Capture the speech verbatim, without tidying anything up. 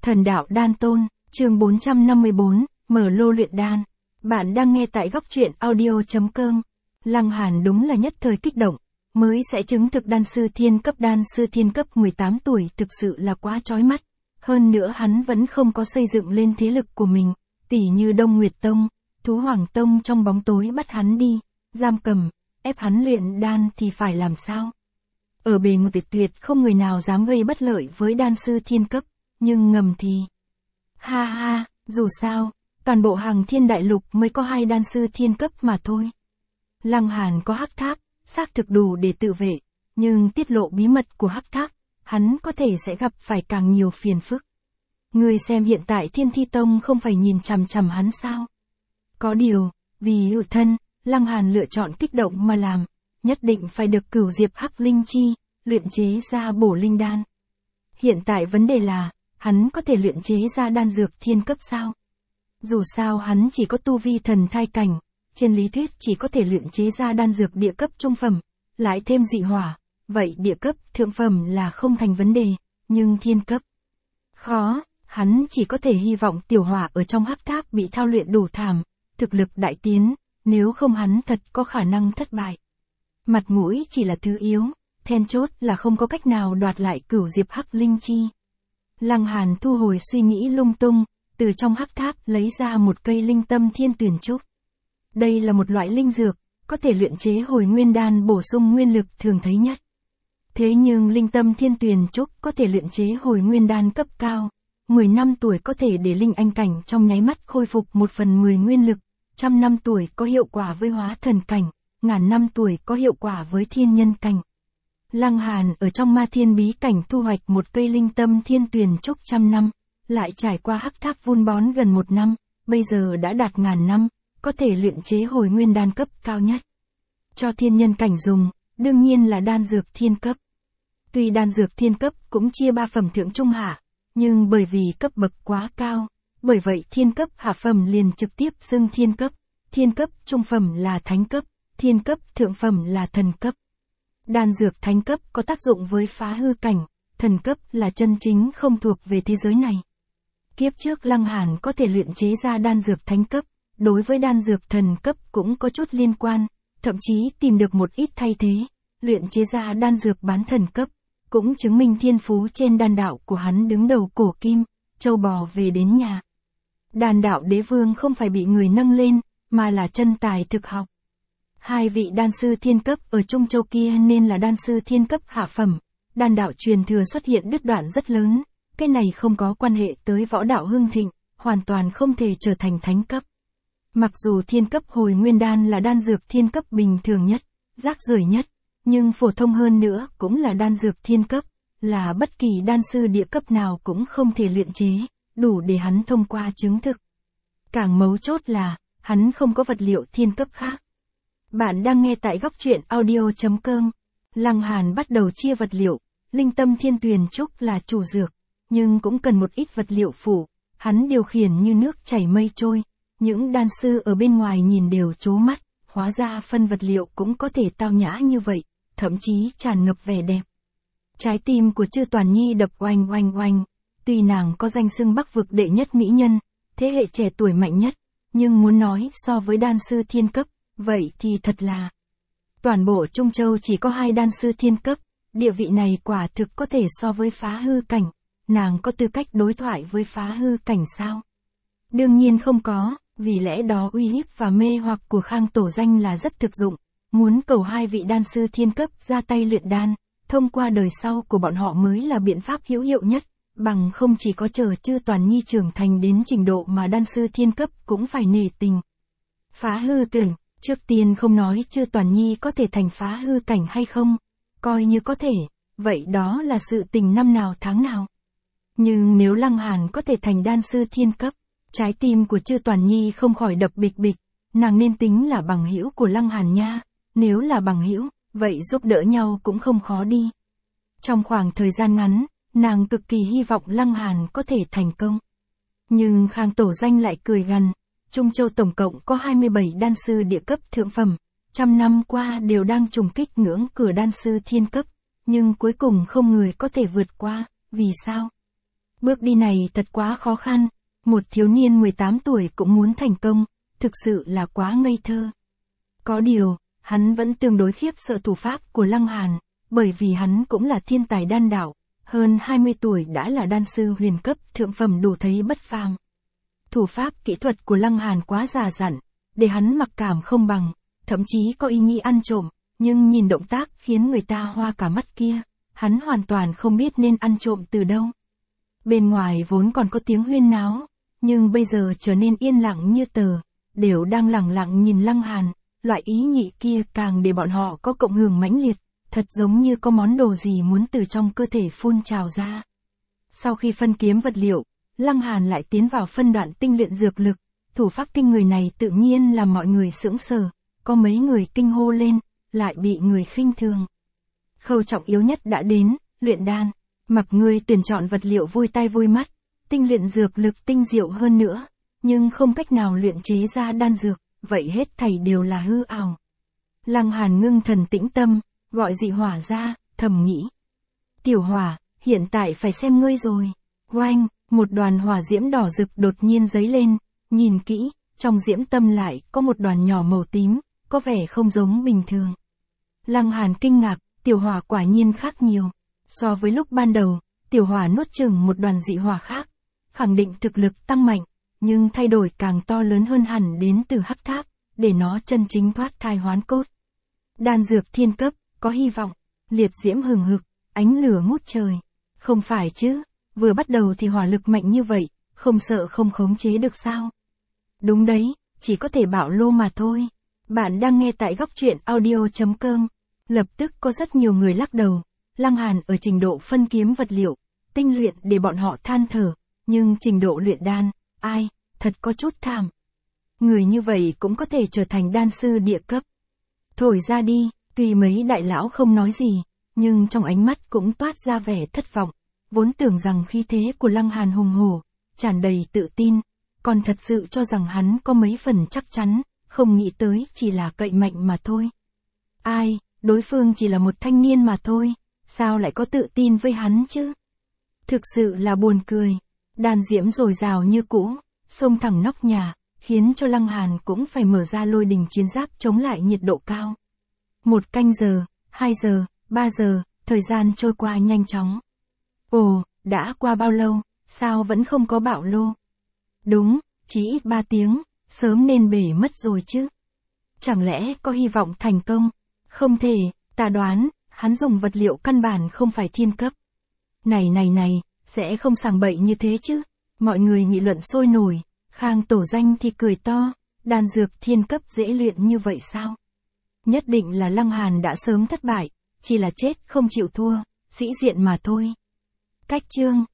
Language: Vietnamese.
Thần đạo đan tôn, chương bốn trăm năm mươi bốn, mở lô luyện đan. Bạn đang nghe tại góc truyện audio.com. Lăng Hàn đúng là nhất thời kích động, mới sẽ chứng thực đan sư thiên cấp đan sư thiên cấp mười tám tuổi thực sự là quá chói mắt. Hơn nữa hắn vẫn không có xây dựng lên thế lực của mình, tỉ như Đông Nguyệt Tông, Thú Hoàng Tông trong bóng tối bắt hắn đi, giam cầm, ép hắn luyện đan thì phải làm sao? Ở bề ngoài tuyệt tuyệt không người nào dám gây bất lợi với đan sư thiên cấp, nhưng ngầm thì... Ha ha, dù sao, toàn bộ Hằng Thiên Đại Lục mới có hai đan sư thiên cấp mà thôi. Lăng Hàn có hắc tháp, xác thực đủ để tự vệ, nhưng tiết lộ bí mật của hắc tháp, hắn có thể sẽ gặp phải càng nhiều phiền phức. Người xem hiện tại Thiên Thi Tông không phải nhìn chằm chằm hắn sao? Có điều, vì ưu thân, Lăng Hàn lựa chọn kích động mà làm, nhất định phải được Cửu Diệp Hắc Linh Chi, luyện chế ra bổ linh đan. Hiện tại vấn đề là, hắn có thể luyện chế ra đan dược thiên cấp sao? Dù sao hắn chỉ có tu vi thần thai cảnh, trên lý thuyết chỉ có thể luyện chế ra đan dược địa cấp trung phẩm, lại thêm dị hỏa, vậy địa cấp thượng phẩm là không thành vấn đề, nhưng thiên cấp khó, hắn chỉ có thể hy vọng tiểu hỏa ở trong hắc tháp bị thao luyện đủ thảm, thực lực đại tiến, nếu không hắn thật có khả năng thất bại. Mặt mũi chỉ là thứ yếu, then chốt là không có cách nào đoạt lại Cửu Diệp Hắc Linh Chi. Lăng Hàn thu hồi suy nghĩ lung tung, từ trong hắc tháp lấy ra một cây linh tâm thiên tuyển trúc. Đây là một loại linh dược, có thể luyện chế hồi nguyên đan bổ sung nguyên lực thường thấy nhất. Thế nhưng linh tâm thiên tuyển trúc có thể luyện chế hồi nguyên đan cấp cao, mười năm tuổi có thể để linh anh cảnh trong nháy mắt khôi phục một phần mười nguyên lực, trăm năm tuổi có hiệu quả với hóa thần cảnh, ngàn năm tuổi có hiệu quả với thiên nhân cảnh. Lăng Hàn ở trong ma thiên bí cảnh thu hoạch một cây linh tâm thiên tuyển trúc trăm năm, lại trải qua hắc tháp vun bón gần một năm, bây giờ đã đạt ngàn năm, có thể luyện chế hồi nguyên đan cấp cao nhất. Cho thiên nhân cảnh dùng, đương nhiên là đan dược thiên cấp. Tuy đan dược thiên cấp cũng chia ba phẩm thượng trung hạ, nhưng bởi vì cấp bậc quá cao, bởi vậy thiên cấp hạ phẩm liền trực tiếp xưng thiên cấp, thiên cấp trung phẩm là thánh cấp, thiên cấp thượng phẩm là thần cấp. Đan dược thánh cấp có tác dụng với phá hư cảnh, thần cấp là chân chính không thuộc về thế giới này. Kiếp trước Lăng Hàn có thể luyện chế ra đan dược thánh cấp, đối với đan dược thần cấp cũng có chút liên quan, thậm chí tìm được một ít thay thế, luyện chế ra đan dược bán thần cấp, cũng chứng minh thiên phú trên đan đạo của hắn đứng đầu cổ kim, châu bò về đến nhà. Đan đạo đế vương không phải bị người nâng lên, mà là chân tài thực học. Hai vị đan sư thiên cấp ở Trung Châu kia nên là đan sư thiên cấp hạ phẩm, đan đạo truyền thừa xuất hiện đứt đoạn rất lớn, cái này không có quan hệ tới võ đạo hưng thịnh, hoàn toàn không thể trở thành thánh cấp. Mặc dù thiên cấp hồi nguyên đan là đan dược thiên cấp bình thường nhất, rác rưởi nhất, nhưng phổ thông hơn nữa cũng là đan dược thiên cấp, là bất kỳ đan sư địa cấp nào cũng không thể luyện chế, đủ để hắn thông qua chứng thực. Càng mấu chốt là, hắn không có vật liệu thiên cấp khác. Bạn đang nghe tại góc truyện audio.com. Lăng Hàn bắt đầu chia vật liệu, linh tâm thiên tuyển trúc là chủ dược, nhưng cũng cần một ít vật liệu phụ, hắn điều khiển như nước chảy mây trôi, những đan sư ở bên ngoài nhìn đều trố mắt, hóa ra phân vật liệu cũng có thể tao nhã như vậy, thậm chí tràn ngập vẻ đẹp. Trái tim của Chư Toàn Nhi đập oanh oanh oanh, tuy nàng có danh xưng Bắc vực đệ nhất mỹ nhân, thế hệ trẻ tuổi mạnh nhất, nhưng muốn nói so với đan sư thiên cấp, vậy thì thật là toàn bộ Trung Châu chỉ có hai đan sư thiên cấp, địa vị này quả thực có thể so với phá hư cảnh, nàng có tư cách đối thoại với phá hư cảnh sao? Đương nhiên không có, vì lẽ đó uy hiếp và mê hoặc của Khang Tổ Danh là rất thực dụng, muốn cầu hai vị đan sư thiên cấp ra tay luyện đan, thông qua đời sau của bọn họ mới là biện pháp hữu hiệu nhất, bằng không chỉ có chờ Chư Toàn Nhi trưởng thành đến trình độ mà đan sư thiên cấp cũng phải nể tình. Phá hư cảnh, trước tiên không nói Chư Toàn Nhi có thể thành phá hư cảnh hay không, coi như có thể, vậy đó là sự tình năm nào tháng nào. Nhưng nếu Lăng Hàn có thể thành đan sư thiên cấp, trái tim của Chư Toàn Nhi không khỏi đập bịch bịch, nàng nên tính là bằng hữu của Lăng Hàn nha, nếu là bằng hữu, vậy giúp đỡ nhau cũng không khó đi. Trong khoảng thời gian ngắn, nàng cực kỳ hy vọng Lăng Hàn có thể thành công. Nhưng Khang Tổ Danh lại cười gằn, Trung Châu tổng cộng có hai mươi bảy đan sư địa cấp thượng phẩm, trăm năm qua đều đang trùng kích ngưỡng cửa đan sư thiên cấp, nhưng cuối cùng không người có thể vượt qua, vì sao? Bước đi này thật quá khó khăn, một thiếu niên mười tám tuổi cũng muốn thành công, thực sự là quá ngây thơ. Có điều, hắn vẫn tương đối khiếp sợ thủ pháp của Lăng Hàn, bởi vì hắn cũng là thiên tài đan đạo, hơn hai mươi tuổi đã là đan sư huyền cấp thượng phẩm đủ thấy bất phàm. Thủ pháp kỹ thuật của Lăng Hàn quá già dặn, để hắn mặc cảm không bằng, thậm chí có ý nghĩ ăn trộm, nhưng nhìn động tác khiến người ta hoa cả mắt kia, hắn hoàn toàn không biết nên ăn trộm từ đâu. Bên ngoài vốn còn có tiếng huyên náo, nhưng bây giờ trở nên yên lặng như tờ, đều đang lặng lặng nhìn Lăng Hàn, loại ý nhị kia càng để bọn họ có cộng hưởng mãnh liệt, thật giống như có món đồ gì muốn từ trong cơ thể phun trào ra. Sau khi phân kiếm vật liệu, Lăng Hàn lại tiến vào phân đoạn tinh luyện dược lực, thủ pháp kinh người này tự nhiên làm mọi người sững sờ, có mấy người kinh hô lên, lại bị người khinh thường. Khâu trọng yếu nhất đã đến, luyện đan, mặc người tuyển chọn vật liệu vui tai vui mắt, tinh luyện dược lực tinh diệu hơn nữa, nhưng không cách nào luyện chế ra đan dược, vậy hết thảy đều là hư ảo. Lăng Hàn ngưng thần tĩnh tâm, gọi dị hỏa ra, thầm nghĩ. Tiểu hỏa, hiện tại phải xem ngươi rồi. Oanh, một đoàn hỏa diễm đỏ rực đột nhiên giấy lên, nhìn kỹ, trong diễm tâm lại có một đoàn nhỏ màu tím, có vẻ không giống bình thường. Lăng Hàn kinh ngạc, tiểu hỏa quả nhiên khác nhiều. So với lúc ban đầu, tiểu hỏa nuốt chửng một đoàn dị hỏa khác, khẳng định thực lực tăng mạnh, nhưng thay đổi càng to lớn hơn hẳn đến từ hắc tháp, để nó chân chính thoát thai hoán cốt. Đan dược thiên cấp, có hy vọng, liệt diễm hừng hực, ánh lửa ngút trời. Không phải chứ, vừa bắt đầu thì hỏa lực mạnh như vậy, không sợ không khống chế được sao? Đúng đấy, chỉ có thể bạo lô mà thôi. Bạn đang nghe tại góc truyện audio chấm com. Lập tức có rất nhiều người lắc đầu. Lăng Hàn ở trình độ phân kiếm vật liệu, tinh luyện để bọn họ than thở, nhưng trình độ luyện đan, ai, thật có chút thảm. Người như vậy cũng có thể trở thành đan sư địa cấp. Thổi ra đi, tuy mấy đại lão không nói gì, nhưng trong ánh mắt cũng toát ra vẻ thất vọng, vốn tưởng rằng khí thế của Lăng Hàn hùng hổ, tràn đầy tự tin, còn thật sự cho rằng hắn có mấy phần chắc chắn, không nghĩ tới chỉ là cậy mạnh mà thôi. Ai, đối phương chỉ là một thanh niên mà thôi, sao lại có tự tin với hắn chứ? Thực sự là buồn cười, đan diễm dồi dào như cũ, xông thẳng nóc nhà, khiến cho Lăng Hàn cũng phải mở ra lôi đình chiến giáp chống lại nhiệt độ cao. Một canh giờ, hai giờ, ba giờ, thời gian trôi qua nhanh chóng. Ồ, đã qua bao lâu, sao vẫn không có bạo lô? Đúng, chỉ ít ba tiếng, sớm nên bể mất rồi chứ. Chẳng lẽ có hy vọng thành công? Không thể, ta đoán, hắn dùng vật liệu căn bản không phải thiên cấp. Này này này, sẽ không sảng bậy như thế chứ. Mọi người nghị luận sôi nổi, Khang tổ danh thì cười to, đan dược thiên cấp dễ luyện như vậy sao? Nhất định là Lăng Hàn đã sớm thất bại, chỉ là chết không chịu thua, sĩ diện mà thôi. Cách chương